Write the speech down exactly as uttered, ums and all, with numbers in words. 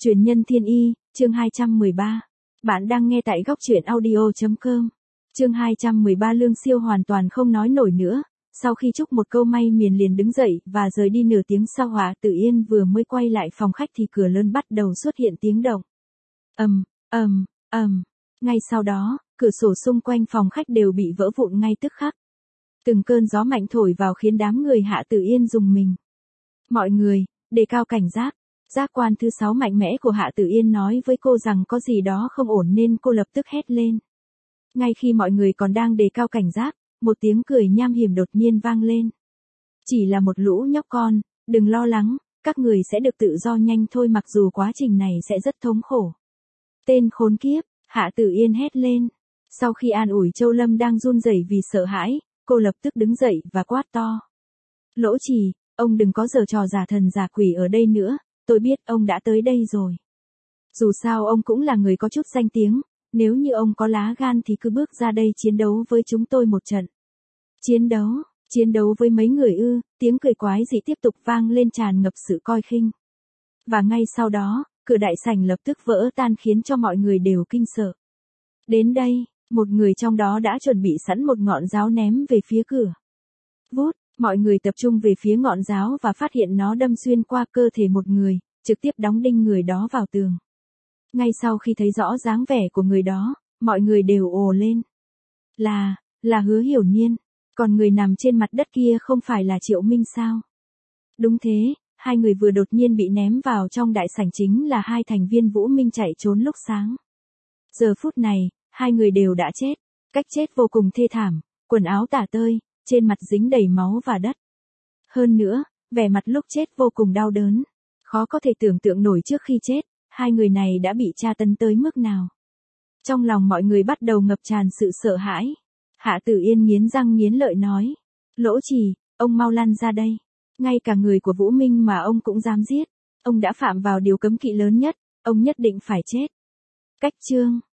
Truyền nhân thiên y, chương hai trăm mười ba. Bạn đang nghe tại góc truyện audio chấm com. Chương hai trăm mười ba Lương Siêu hoàn toàn không nói nổi nữa, sau khi chúc một câu may miền liền đứng dậy và rời đi. Nửa tiếng sau Hạ Tử Yên vừa mới quay lại phòng khách thì cửa lớn bắt đầu xuất hiện tiếng động. Ầm, ầm, ầm. Ngay sau đó, cửa sổ xung quanh phòng khách đều bị vỡ vụn ngay tức khắc. Từng cơn gió mạnh thổi vào khiến đám người Hạ Tử Yên rùng mình. Mọi người, đề cao cảnh giác. Giác quan thứ sáu mạnh mẽ của Hạ Tử Yên nói với cô rằng có gì đó không ổn nên cô lập tức hét lên. Ngay khi mọi người còn đang đề cao cảnh giác, một tiếng cười nham hiểm đột nhiên vang lên. Chỉ là một lũ nhóc con, đừng lo lắng, các người sẽ được tự do nhanh thôi, mặc dù quá trình này sẽ rất thống khổ. Tên khốn kiếp, Hạ Tử Yên hét lên. Sau khi an ủi Châu Lâm đang run rẩy vì sợ hãi, cô lập tức đứng dậy và quát to. Lỗ Trì, ông đừng có giở trò giả thần giả quỷ ở đây nữa. Tôi biết ông đã tới đây rồi. Dù sao ông cũng là người có chút danh tiếng, nếu như ông có lá gan thì cứ bước ra đây chiến đấu với chúng tôi một trận. Chiến đấu, chiến đấu với mấy người ư? Tiếng cười quái dị tiếp tục vang lên tràn ngập sự coi khinh. Và ngay sau đó, cửa đại sảnh lập tức vỡ tan khiến cho mọi người đều kinh sợ. Đến đây, một người trong đó đã chuẩn bị sẵn một ngọn giáo ném về phía cửa. Vút. Mọi người tập trung về phía ngọn giáo và phát hiện nó đâm xuyên qua cơ thể một người, trực tiếp đóng đinh người đó vào tường. Ngay sau khi thấy rõ dáng vẻ của người đó, mọi người đều ồ lên. Là, là Hứa Hiểu Nhiên, còn người nằm trên mặt đất kia không phải là Triệu Minh sao? Đúng thế, hai người vừa đột nhiên bị ném vào trong đại sảnh chính là hai thành viên Vũ Minh chạy trốn lúc sáng. Giờ phút này, hai người đều đã chết, cách chết vô cùng thê thảm, quần áo tả tơi. Trên mặt dính đầy máu và đất. Hơn nữa, vẻ mặt lúc chết vô cùng đau đớn. Khó có thể tưởng tượng nổi trước khi chết, hai người này đã bị tra tấn tới mức nào. Trong lòng mọi người bắt đầu ngập tràn sự sợ hãi. Hạ Tử Yên nghiến răng nghiến lợi nói. Lỗ Trì, ông mau lăn ra đây. Ngay cả người của Vũ Minh mà ông cũng dám giết. Ông đã phạm vào điều cấm kỵ lớn nhất, ông nhất định phải chết. Cách chương.